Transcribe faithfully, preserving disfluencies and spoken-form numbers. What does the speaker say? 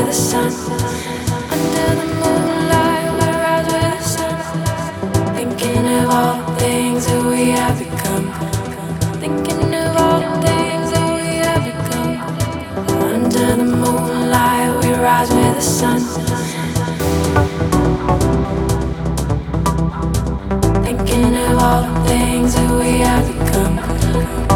the sun. Under the moonlight, we rise with the sun. Thinking of all the things that we have become. Thinking of all the things that we have become. Under the moonlight, we rise with the sun. Thinking of all the things that we have become.